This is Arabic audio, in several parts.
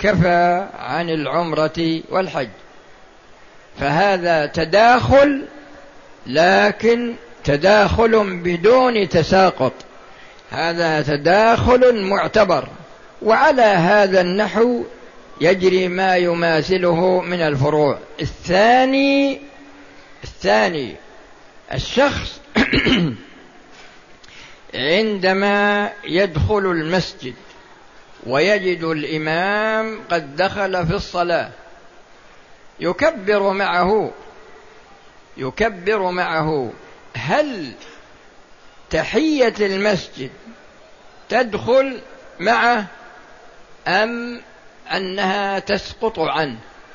كفى عن العمرة والحج. فهذا تداخل، لكن تداخل بدون تساقط، هذا تداخل معتبر، وعلى هذا النحو يجري ما يماثله من الفروع. الثاني الشخص عندما يدخل المسجد ويجد الإمام قد دخل في الصلاة يكبر معه، هل تحية المسجد تدخل معه أم أنها تسقط عنه؟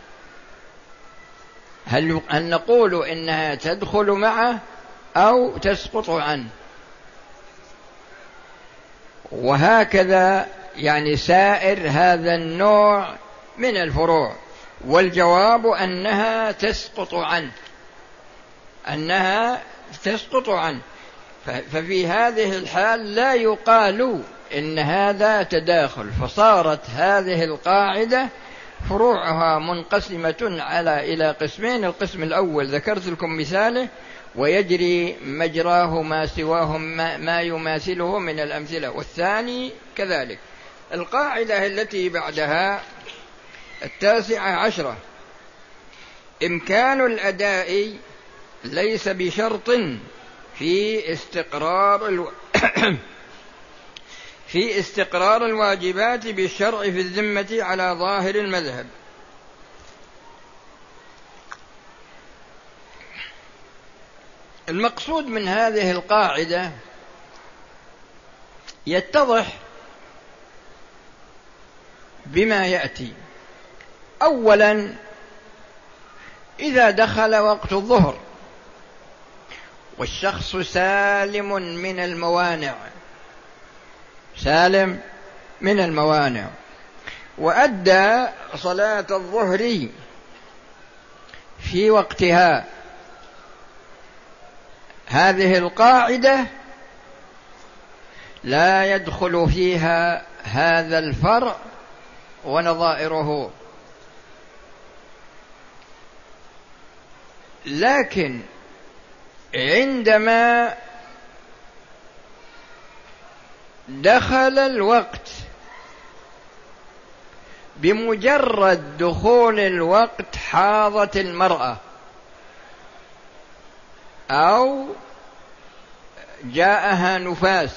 هل نقول إنها تدخل معه أو تسقط عنه؟ وهكذا يعني سائر هذا النوع من الفروع. والجواب أنها تسقط عنه. ففي هذه الحال لا يقال إن هذا تداخل، فصارت هذه القاعدة فروعها منقسمة إلى قسمين. القسم الأول ذكرت لكم مثاله، ويجري مجراه ما سواه ما يماثله من الأمثلة، والثاني كذلك. القاعدة التي بعدها 19، إمكان الأداء ليس بشرط في استقرار الواجبات بالشرع في الذمة على ظاهر المذهب. المقصود من هذه القاعدة يتضح بما يأتي. أولا، إذا دخل وقت الظهر والشخص سالم من الموانع وأدى صلاة الظهر في وقتها، هذه القاعدة لا يدخل فيها هذا الفرع ونظائره. لكن عندما دخل الوقت، بمجرد دخول الوقت حاضت المرأة أو جاءها نفاس،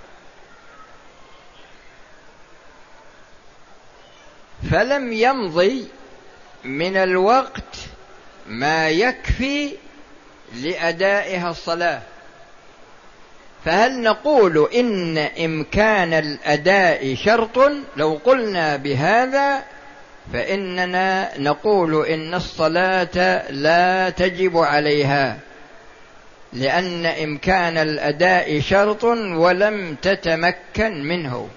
فلم يمضي من الوقت ما يكفي لأدائها الصلاة، فهل نقول إن إمكان الأداء شرط؟ لو قلنا بهذا فإننا نقول إن الصلاة لا تجب عليها، لأن إمكان الأداء شرط ولم تتمكن منه.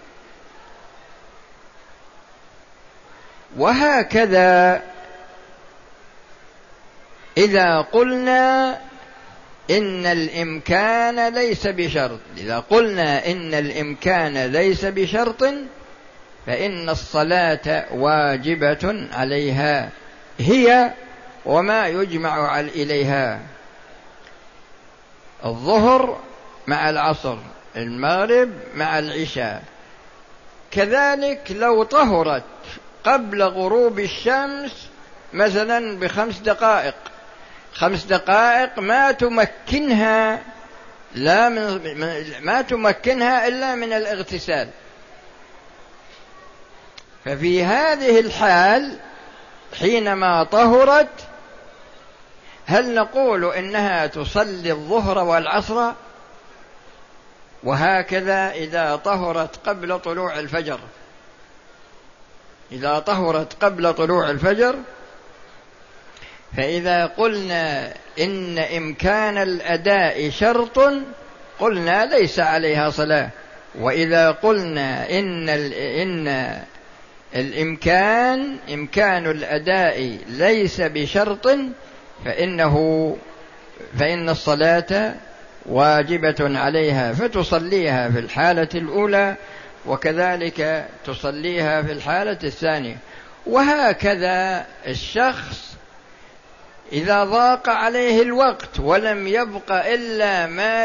وهكذا إذا قلنا إن الإمكان ليس بشرط، فإن الصلاة واجبة عليها، هي وما يجمع إليها: الظهر مع العصر، المغرب مع العشاء. كذلك لو طهرت قبل غروب الشمس مثلا ب5 دقائق ما تمكنها إلا من الاغتسال، ففي هذه الحال حينما طهرت هل نقول إنها تصلي الظهر والعصر؟ وهكذا إذا طهرت قبل طلوع الفجر، فإذا قلنا إن إمكان الأداء شرط قلنا ليس عليها صلاة، وإذا قلنا إن إمكان الأداء ليس بشرط فإن الصلاة واجبة عليها، فتصليها في الحالة الأولى وكذلك تصليها في الحالة الثانية. وهكذا الشخص إذا ضاق عليه الوقت ولم يبق إلا ما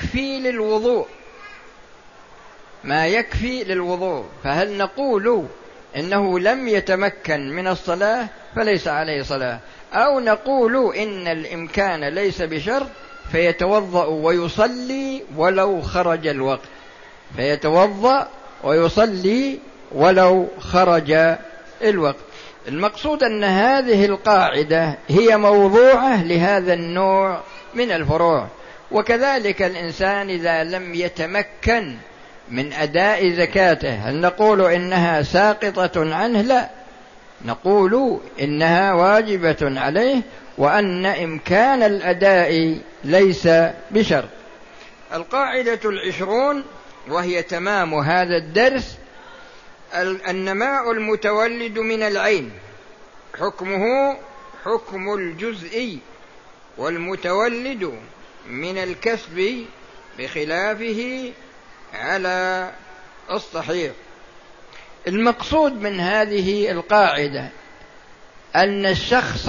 يكفي للوضوء، فهل نقول إنه لم يتمكن من الصلاة فليس عليه صلاة، أو نقول إن الإمكان ليس بشرط فيتوضأ ويصلي ولو خرج الوقت، فيتوضأ ويصلي ولو خرج الوقت؟ المقصود أن هذه القاعدة هي موضوعة لهذا النوع من الفروع. وكذلك الإنسان إذا لم يتمكن من أداء زكاته هل نقول إنها ساقطة عنه؟ لا، نقول إنها واجبة عليه، وأن إمكان الأداء ليس بشرط. القاعدة 20 وهي تمام هذا الدرس: النماء المتولد من العين حكمه حكم الجزء، والمتولد من الكسب بخلافه على الصحيح. المقصود من هذه القاعدة أن الشخص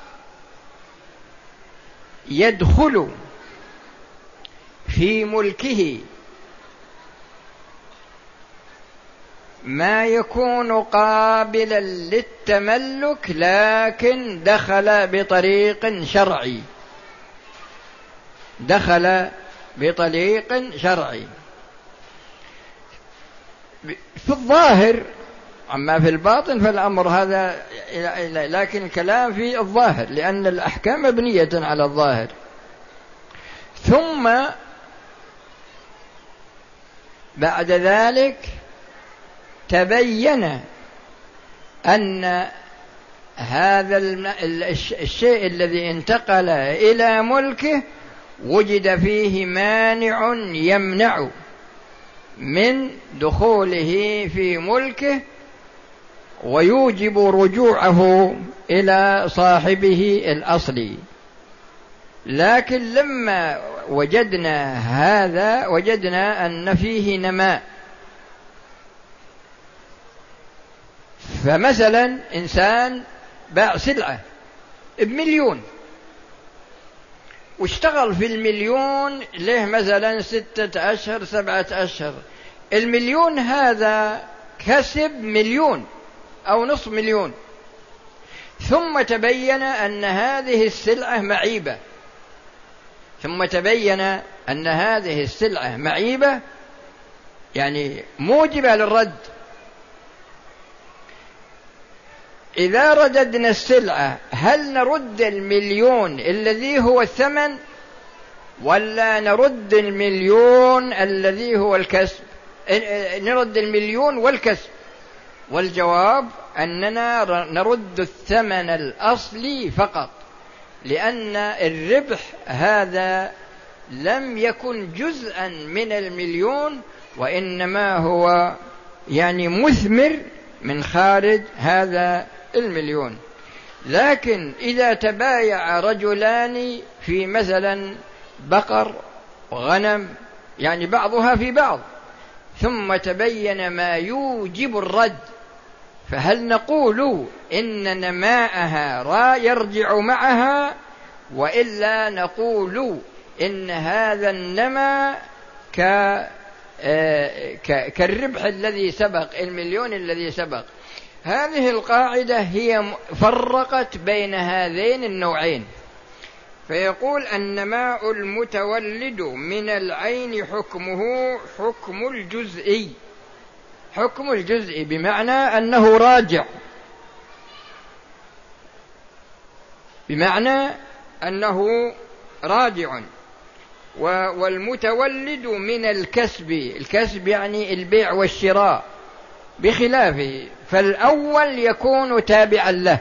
يدخل في ملكه ما يكون قابلا للتملك، لكن دخل بطريق شرعي، في الظاهر. أما في الباطن فالأمر هذا، لكن الكلام في الظاهر لأن الأحكام مبنية على الظاهر. ثم بعد ذلك تبين أن هذا الشيء الذي انتقل إلى ملكه وجد فيه مانع يمنع من دخوله في ملكه ويوجب رجوعه إلى صاحبه الأصلي. لكن لما وجدنا هذا وجدنا أن فيه نماء. فمثلا إنسان باع سلعة ب1,000,000 واشتغل في 1,000,000 له مثلا 6 أشهر 7 أشهر، 1,000,000 هذا كسب 1,000,000 أو نصف مليون، ثم تبين أن هذه السلعة معيبة، يعني موجبة للرد. إذا رددنا السلعة هل نرد 1,000,000 الذي هو الثمن، ولا نرد 1,000,000 الذي هو الكسب؟ نرد 1,000,000 والكسب. والجواب أننا نرد الثمن الأصلي فقط، لأن الربح هذا لم يكن جزءا من 1,000,000 وإنما هو يعني مثمر من خارج هذا 1,000,000. لكن إذا تبايع رجلان في مثلا بقر وغنم، يعني بعضها في بعض، ثم تبين ما يوجب الرد، فهل نقول إن نماءها يرجع معها، وإلا نقول إن هذا النماء كالربح الذي سبق، 1,000,000 الذي سبق؟ هذه القاعدة هي فرقت بين هذين النوعين، فيقول النماء المتولد من العين حكمه حكم الجزء. حكم الجزء بمعنى أنه راجع، والمتولد من الكسب يعني البيع والشراء بخلافه، فالأول يكون تابعا له،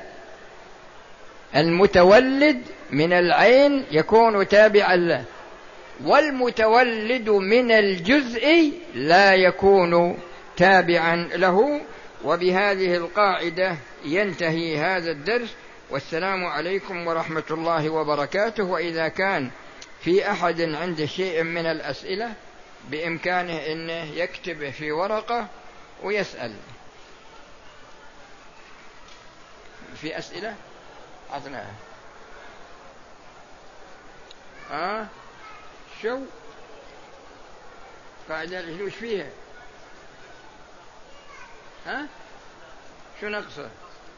المتولد من العين يكون تابعا له، والمتولد من الجزء لا يكون تابعا له. وبهذه القاعدة ينتهي هذا الدرس، والسلام عليكم ورحمة الله وبركاته. وإذا كان في أحد عنده شيء من الأسئلة بإمكانه أنه يكتب في ورقة ويسأل. في أسئلة عطناها. شو قاعدة الجلوس فيها؟ شو نقصه؟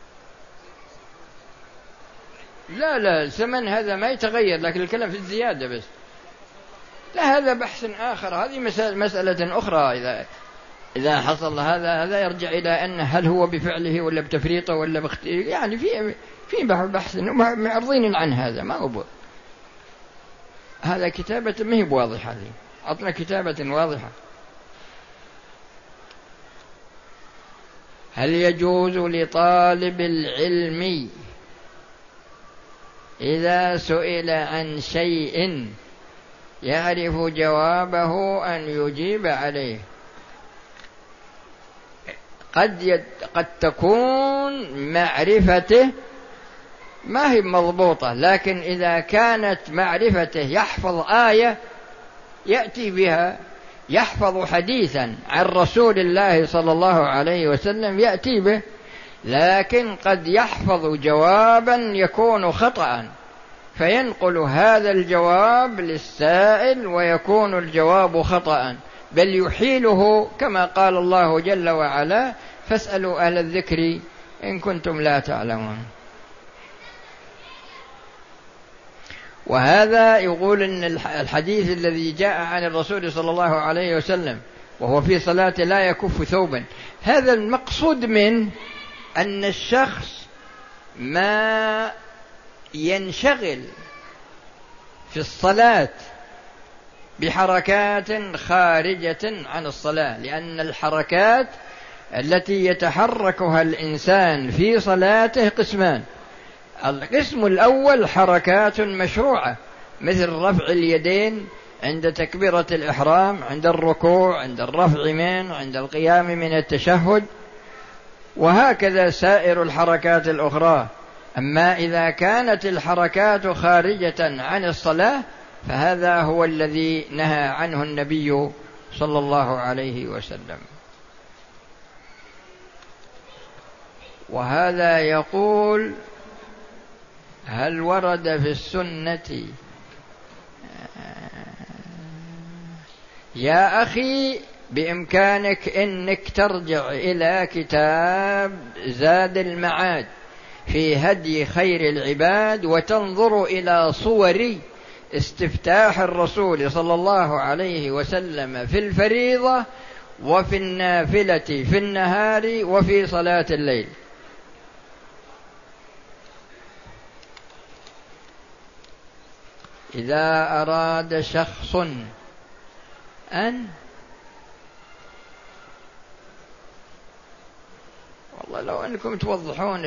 لا الثمن هذا ما يتغير، لكن الكلام في الزيادة بس. لا هذا بحث آخر، هذه مسألة أخرى. إذا حصل هذا يرجع إلى أن هل هو بفعله ولا بتفريطه ولا يعني في بحث معرضين عن هذا. ما هو هذا كتابة ما هي بواضحة، أعطنا كتابة واضحة. هل يجوز لطالب العلم إذا سئل عن شيء يعرف جوابه أن يجيب عليه؟ قد تكون معرفته ما هي مضبوطة، لكن إذا كانت معرفته يحفظ آية يأتي بها، يحفظ حديثا عن رسول الله صلى الله عليه وسلم يأتي به، لكن قد يحفظ جوابا يكون خطأ فينقل هذا الجواب للسائل ويكون الجواب خطأ، بل يحيله كما قال الله جل وعلا: فاسألوا أهل الذكر إن كنتم لا تعلمون. وهذا يقول أن الحديث الذي جاء عن الرسول صلى الله عليه وسلم وهو في صلاة لا يكف ثوبا، هذا المقصود من أن الشخص ما ينشغل في الصلاة بحركات خارجة عن الصلاة، لأن الحركات التي يتحركها الإنسان في صلاته قسمان. القسم الأول حركات مشروعة مثل رفع اليدين عند تكبيرة الإحرام، عند الركوع، عند الرفع عند القيام من التشهد، وهكذا سائر الحركات الأخرى. أما إذا كانت الحركات خارجة عن الصلاة فهذا هو الذي نهى عنه النبي صلى الله عليه وسلم. وهذا يقول: هل ورد في السنة يا أخي بإمكانك أنك ترجع إلى كتاب زاد المعاد في هدي خير العباد وتنظر إلى صور استفتاح الرسول صلى الله عليه وسلم في الفريضة وفي النافلة في النهار وفي صلاة الليل. إذا أراد شخص أن والله لو أنكم توضحون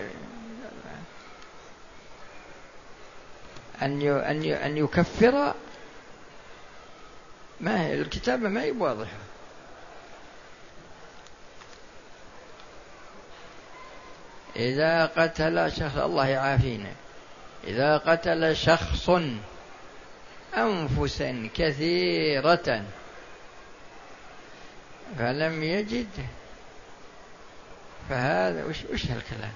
أن يكفر، ما هي الكتابة ما هي واضحة. إذا قتل شخص، الله يعافينا، إذا قتل شخص أنفسا كثيرة فلم يجد، فهذا وش هالكلام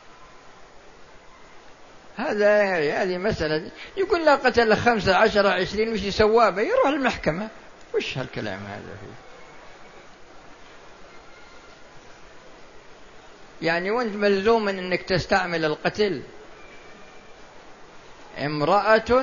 هذه مسألة. يقول لا قتل 15 20 وش يسوابه؟ يروح المحكمة. وش هالكلام هذا فيه؟ يعني وانت ملزوم انك تستعمل القتل. امرأة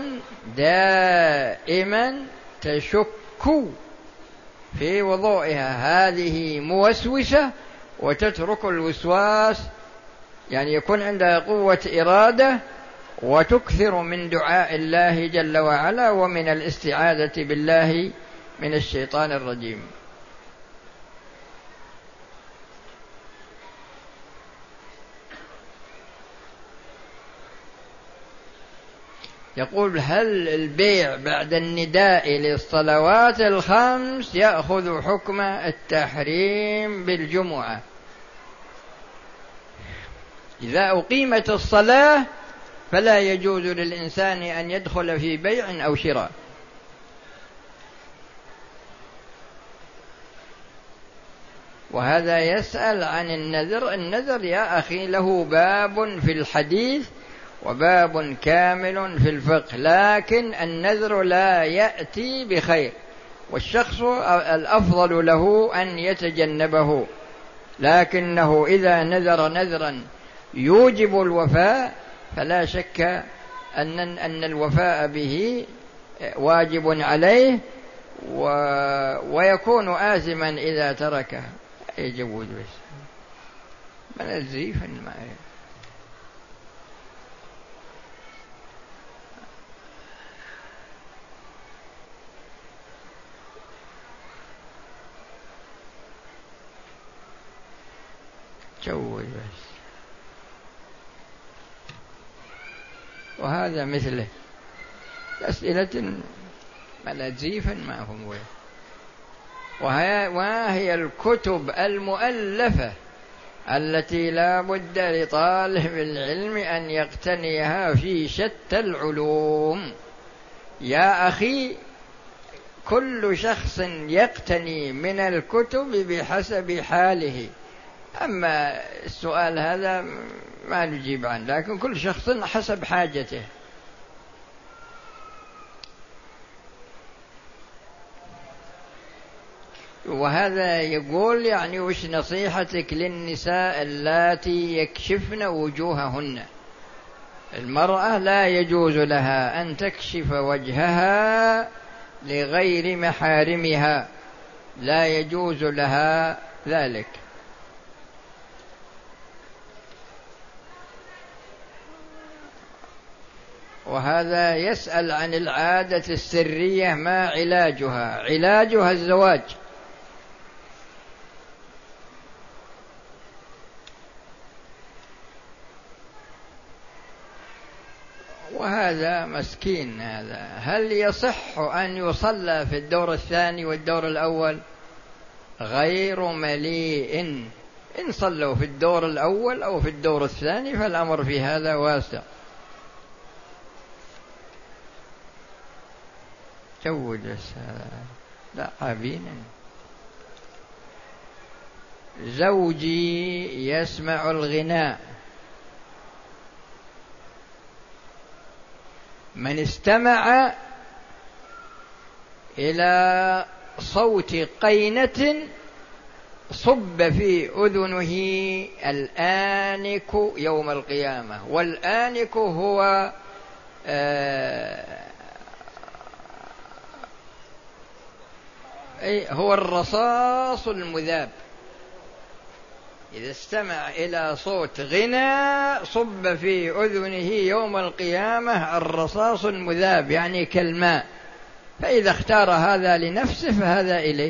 دائما تشك في وضوئها، هذه موسوسة وتترك الوسواس، يعني يكون عندها قوة إرادة وتكثر من دعاء الله جل وعلا ومن الاستعاذة بالله من الشيطان الرجيم. يقول: هل البيع بعد النداء للصلوات الخمس يأخذ حكم التحريم بالجمعة؟ إذا أقيمت الصلاة فلا يجوز للإنسان أن يدخل في بيع أو شراء. وهذا يسأل عن النذر. النذر يا أخي له باب في الحديث وباب كامل في الفقه، لكن النذر لا يأتي بخير، والشخص الأفضل له أن يتجنبه، لكنه إذا نذر نذرا يوجب الوفاء فلا شك أن الوفاء به واجب عليه، ويكون آثما إذا تركه. يجوز بس من الزيف الماء. جوز بس. وهذا مثله أسئلة ملازيفا ما هم وين. وهي الكتب المؤلفة التي لا بد لطالب العلم أن يقتنيها في شتى العلوم. يا أخي كل شخص يقتني من الكتب بحسب حاله، أما السؤال هذا ما نجيب عنه، لكن كل شخص حسب حاجته. وهذا يقول يعني وش نصيحتك للنساء اللاتي يكشفن وجوههن؟ المرأة لا يجوز لها أن تكشف وجهها لغير محارمها، لا يجوز لها ذلك. وهذا يسأل عن العادة السرية ما علاجها؟ علاجها الزواج. وهذا مسكين هذا. هل يصح أن يصلى في الدور الثاني والدور الأول؟ غير مليء. إن صلوا في الدور الأول أو في الدور الثاني فالأمر في هذا واسع. جود لا عابين. زوجي يسمع الغناء، من استمع إلى صوت قينة صب في أذنه الآنك يوم القيامة. والآنك هو الرصاص المذاب. إذا استمع إلى صوت غنى صب في أذنه يوم القيامة الرصاص المذاب، يعني كالماء. فإذا اختار هذا لنفسه فهذا إليه.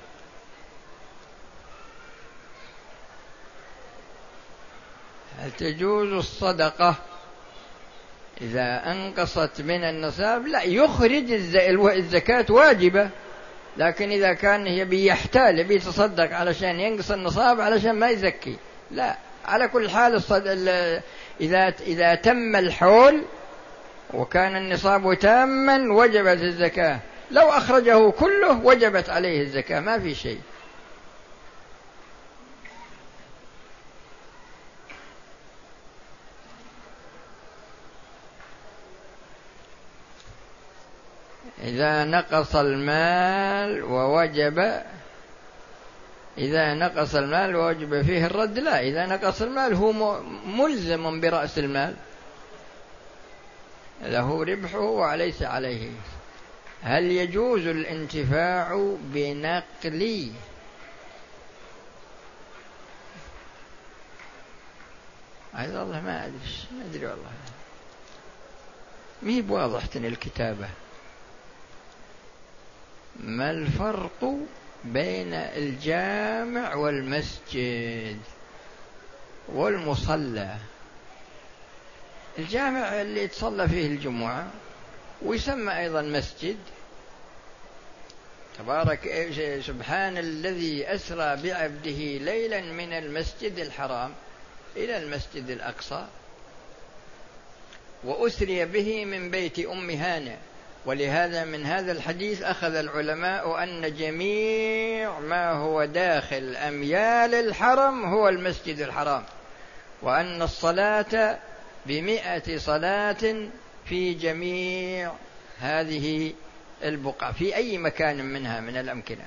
هل تجوز الصدقة إذا أنقصت من النصاب؟ لا، يخرج الزكاة واجبة، لكن إذا كان يبي يحتال يبي يتصدق علشان ينقص النصاب علشان ما يزكي، لا. على كل حال إذا تم الحول وكان النصاب تاما وجبت الزكاة، لو أخرجه كله وجبت عليه الزكاة، ما في شيء. إذا نقص المال ووجب فيه الرد، لا. إذا نقص المال هو ملزم برأس المال، له ربحه وليس عليه. هل يجوز الانتفاع بنقل هذا؟ والله ما أدري والله مي بواضحة الكتابة. ما الفرق بين الجامع والمسجد والمصلى؟ الجامع اللي يتصلى فيه الجمعة، ويسمى أيضا مسجد. تبارك سبحان الذي أسرى بعبده ليلا من المسجد الحرام إلى المسجد الأقصى وأسري به من بيت أم هانئ ولهذا من هذا الحديث أخذ العلماء أن جميع ما هو داخل أميال الحرم هو المسجد الحرام، وأن الصلاة ب100 صلاة في جميع هذه البقعة في أي مكان منها من الأمكنة.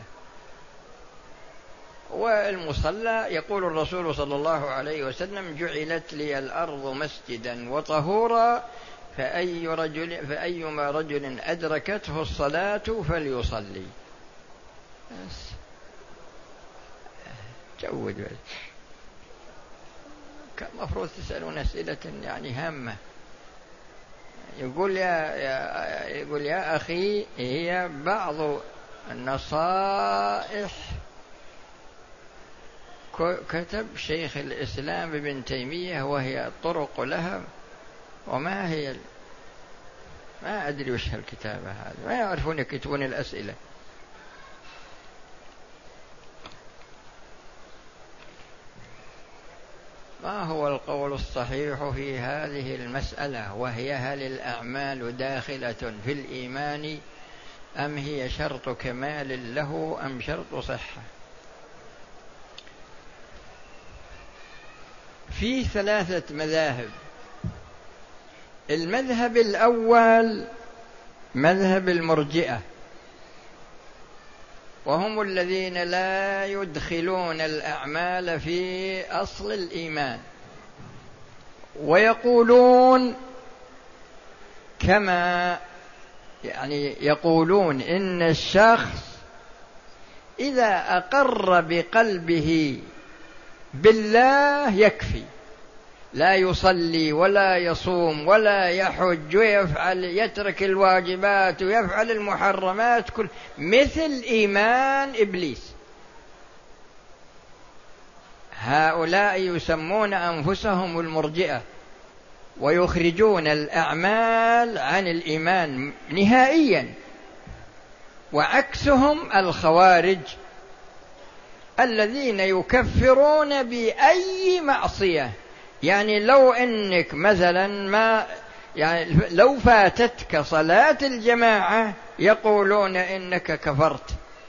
والمصلى يقول الرسول صلى الله عليه وسلم: جعلت لي الأرض مسجدا وطهورا فأيما رجل أدركته الصلاة فليصلي. جود كان مفروض تسألون أسئلة يعني هامة. يقول يا أخي هي بعض النصائح كتب شيخ الإسلام ابن تيمية وهي طرق لها، وما هي ما أدري وش هالكتابة هذه، ما يعرفون يكتبون الأسئلة. ما هو القول الصحيح في هذه المسألة، وهي هل الأعمال داخلة في الإيمان أم هي شرط كمال له أم شرط صحة؟ في 3 مذاهب. المذهب الأول مذهب المرجئة، وهم الذين لا يدخلون الأعمال في أصل الإيمان، ويقولون كما يقولون إن الشخص إذا أقر بقلبه بالله يكفي، لا يصلي ولا يصوم ولا يحج ويفعل يترك الواجبات ويفعل المحرمات كل مثل إيمان إبليس. هؤلاء يسمون أنفسهم المرجئة، ويخرجون الأعمال عن الإيمان نهائيا، وعكسهم الخوارج الذين يكفرون بأي معصية. يعني لو إنك مثلا لو فاتتك صلاة الجماعة يقولون إنك كفرت.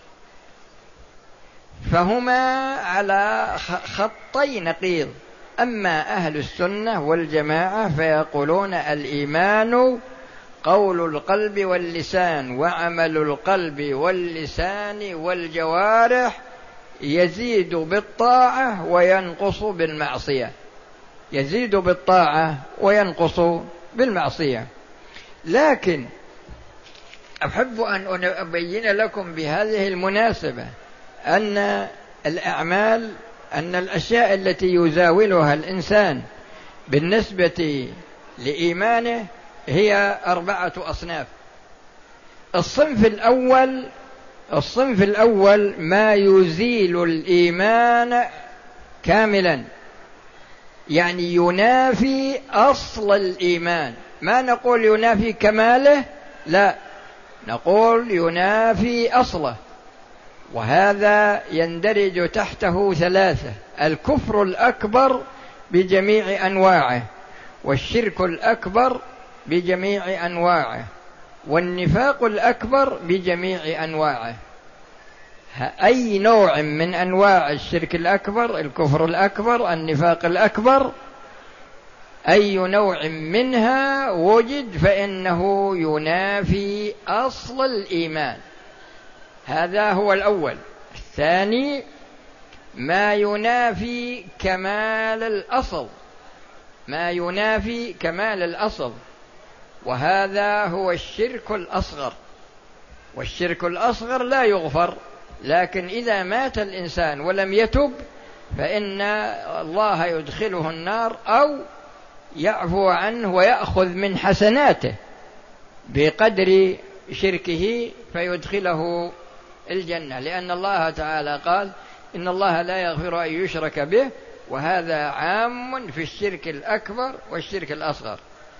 فهما على خطي نقيض. أما أهل السنة والجماعة فيقولون الإيمان قول القلب واللسان وعمل القلب واللسان والجوارح، يزيد بالطاعة وينقص بالمعصية، يزيد بالطاعة وينقص بالمعصية. لكن أحب أن أبين لكم بهذه المناسبة أن الأعمال، أن الأشياء التي يزاولها الإنسان بالنسبة لإيمانه هي 4 أصناف. الصنف الأول ما يزيل الإيمان كاملا، يعني ينافي أصل الإيمان. ما نقول ينافي كماله، لا، نقول ينافي أصله. وهذا يندرج تحته 3: الكفر الأكبر بجميع أنواعه، والشرك الأكبر بجميع أنواعه، والنفاق الأكبر بجميع أنواعه. أي نوع من أنواع الشرك الأكبر، الكفر الأكبر، النفاق الأكبر، أي نوع منها وجد فإنه ينافي أصل الإيمان. هذا هو الأول. الثاني ما ينافي كمال الأصل، ما ينافي كمال الأصل، وهذا هو الشرك الأصغر. والشرك الأصغر لا يغفر، لكن إذا مات الإنسان ولم يتب فإن الله يدخله النار أو يعفو عنه ويأخذ من حسناته بقدر شركه فيدخله الجنة، لأن الله تعالى قال: إن الله لا يغفر أن يشرك به، وهذا عام في الشرك الأكبر والشرك الأصغر.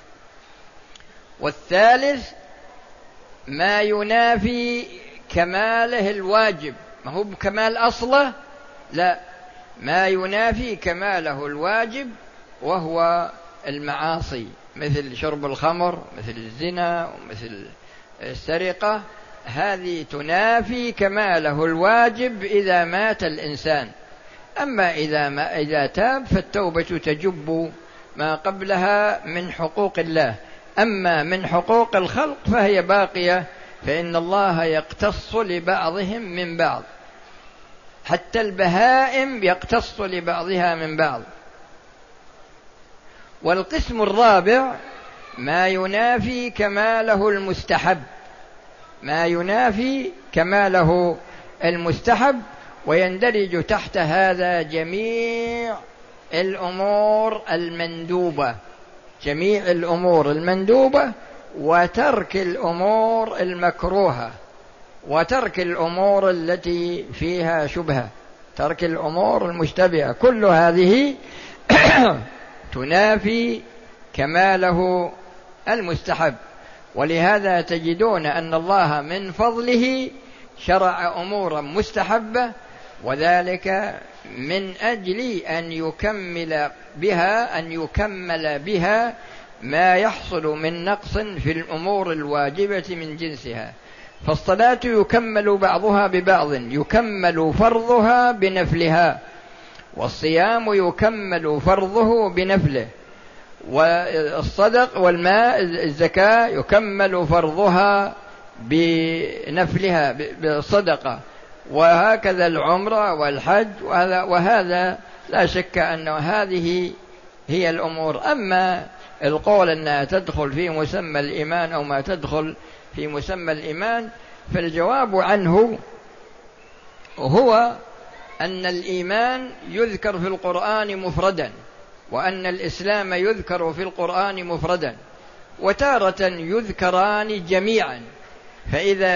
والثالث ما ينافي كماله الواجب، ما هو بكمال أصله، لا، ما ينافي كماله الواجب، وهو المعاصي مثل شرب الخمر، مثل الزنا، ومثل السرقة هذه تنافي كماله الواجب إذا مات الإنسان. أما إذا تاب فالتوبة تجب ما قبلها من حقوق الله. أما من حقوق الخلق فهي باقية، فإن الله يقتص لبعضهم من بعض، حتى البهائم يقتص لبعضها من بعض. والقسم الرابع ما ينافي كماله المستحب، ما ينافي كماله المستحب، ويندرج تحت هذا جميع الأمور المندوبة، جميع الأمور المندوبة، وترك الأمور المكروهة، وترك الأمور التي فيها شبهة، ترك الأمور المشتبهة، كل هذه تنافي كماله المستحب. ولهذا تجدون أن الله من فضله شرع أمورا مستحبة، وذلك من أجل أن يكمل بها ما يحصل من نقص في الأمور الواجبة من جنسها. فالصلاة يكمل بعضها ببعض، يكمل فرضها بنفلها، والصيام يكمل فرضه بنفله، والصدق والماء الزكاة يكمل فرضها بنفلها بالصدقة، وهكذا العمرة والحج، وهذا لا شك أن هذه هي الأمور. أما القول أنها تدخل في مسمى الإيمان أو ما تدخل في مسمى الإيمان، فالجواب عنه هو أن الإيمان يذكر في القرآن مفردا، وأن الإسلام يذكر في القرآن مفردا، وتارة يذكران جميعا. فإذا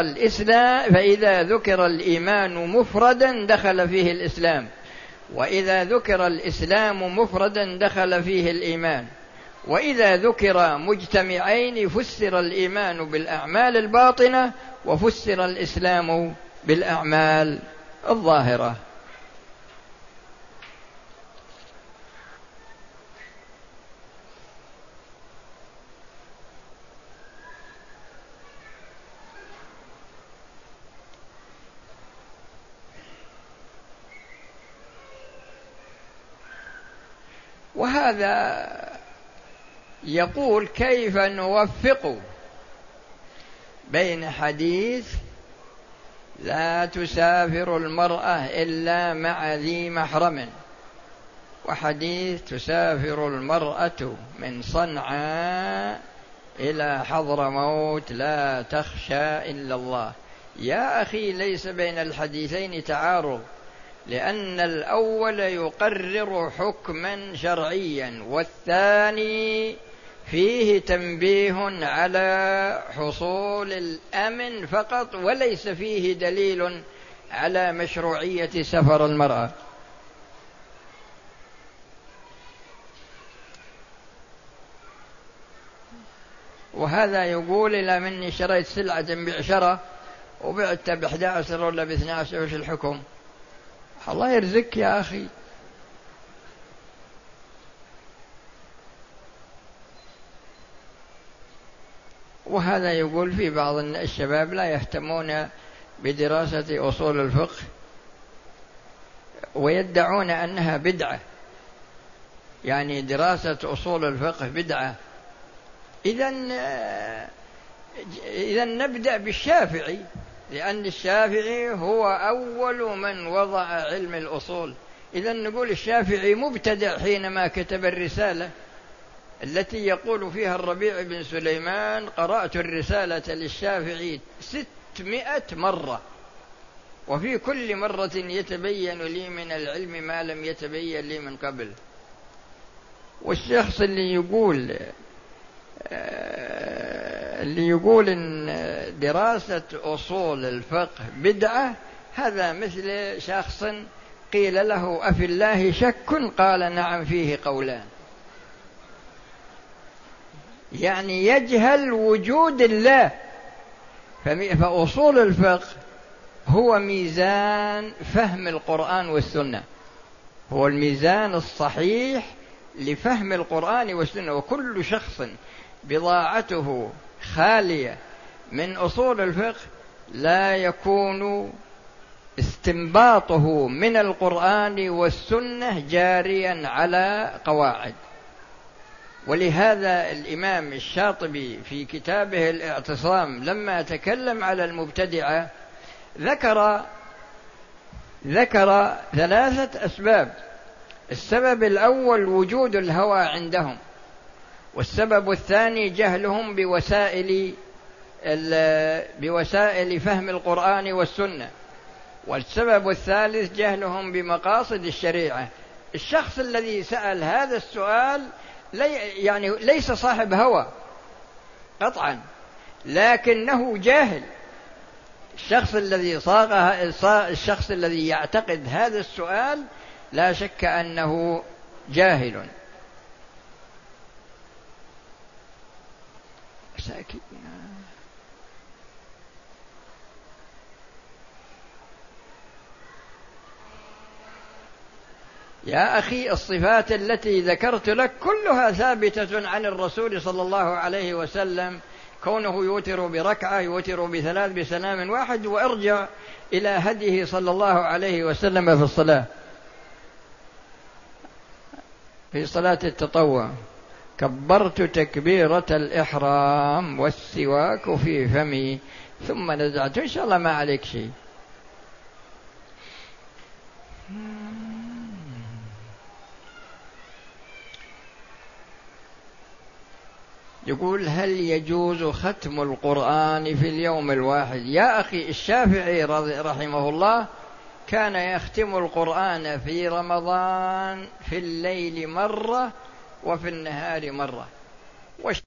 ذكر الإيمان مفردا دخل فيه الإسلام، وإذا ذكر الإسلام مفردا دخل فيه الإيمان، وإذا ذكر مجتمعين فسر الإيمان بالأعمال الباطنة وفسر الإسلام بالأعمال الظاهرة. وهذا يقول كيف نوفق بين حديث لا تسافر المرأة إلا مع ذي محرم، وحديث تسافر المرأة من صنعاء إلى حضرموت لا تخشى إلا الله. يا أخي ليس بين الحديثين تعارض، لأن الأول يقرر حكما شرعيا، والثاني فيه تنبيه على حصول الأمن فقط، وليس فيه دليل على مشروعية سفر المرأة. وهذا يقول إلى مني شريت سلعة ب10 وبعتها ب11 ولا ب12، وش الحكم؟ الله يرزقك يا أخي. وهذا يقول في بعض الشباب لا يهتمون بدراسة أصول الفقه، ويدعون أنها بدعة، يعني دراسة أصول الفقه بدعة. إذن نبدأ بالشافعي، لأن الشافعي هو أول من وضع علم الأصول. إذن نقول الشافعي مبتدع حينما كتب الرسالة التي يقول فيها الربيع بن سليمان: قرأت الرسالة للشافعي 600 مرة، وفي كل مرة يتبين لي من العلم ما لم يتبين لي من قبل. والشخص اللي يقول إن دراسة أصول الفقه بدعة، هذا مثل شخص قيل له: أفي الله شك؟ قال: نعم فيه قولان. يعني يجهل وجود الله. فأصول الفقه هو ميزان فهم القرآن والسنة، هو الميزان الصحيح لفهم القرآن والسنة. وكل شخص بضاعته خالية من أصول الفقه لا يكون استنباطه من القرآن والسنة جاريا على قواعد. ولهذا الإمام الشاطبي في كتابه الاعتصام لما تكلم على المبتدعة ذكر 3 أسباب. السبب الأول وجود الهوى عندهم، والسبب الثاني جهلهم بوسائل فهم القرآن والسنة، والسبب الثالث جهلهم بمقاصد الشريعة. الشخص الذي سأل هذا السؤال يعني ليس صاحب هوى قطعا، لكنه جاهل. الشخص الذي يعتقد هذا السؤال لا شك أنه جاهل. يا أخي الصفات التي ذكرت لك كلها ثابتة عن الرسول صلى الله عليه وسلم، كونه يوتر بركعة، يوتر ب3 بسلام واحد، وارجع إلى هديه صلى الله عليه وسلم في صلاة التطوع: كبرت تكبيرة الإحرام والسواك في فمي ثم نزعت. إن شاء الله ما عليك شيء. يقول: هل يجوز ختم القرآن في اليوم الواحد؟ يا أخي الشافعي رحمه الله كان يختم القرآن في رمضان في الليل مرة وفي النهار مرة.